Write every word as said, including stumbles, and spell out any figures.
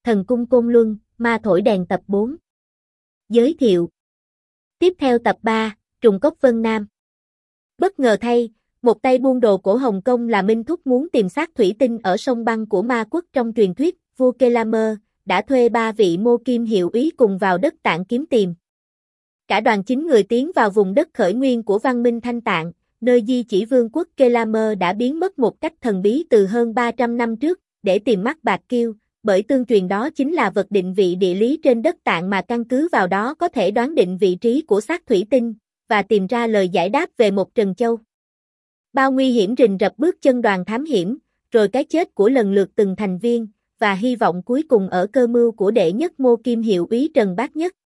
Thần cung Côn Luân, Ma thổi đèn tập bốn. Giới thiệu. Tiếp theo tập ba, Trùng cốc Vân Nam. Bất ngờ thay, một tay buôn đồ cổ Hồng Kông là Minh Thúc muốn tìm xác thủy tinh ở sông băng của ma quốc trong truyền thuyết, vua Kelamer đã thuê ba vị mô kim hiệu úy cùng vào đất Tạng kiếm tìm. Cả đoàn chín người tiến vào vùng đất khởi nguyên của văn minh Thanh Tạng, nơi di chỉ vương quốc Kelamer đã biến mất một cách thần bí từ hơn ba trăm năm trước, để tìm mắt bạc kiêu, bởi tương truyền đó chính là vật định vị địa lý trên đất Tạng mà căn cứ vào đó có thể đoán định vị trí của xác thủy tinh, và tìm ra lời giải đáp về một Trần Châu. Bao nguy hiểm rình rập bước chân đoàn thám hiểm, rồi cái chết của lần lượt từng thành viên, và hy vọng cuối cùng ở cơ mưu của đệ nhất mô kim hiệu úy Trần Bác Nhất,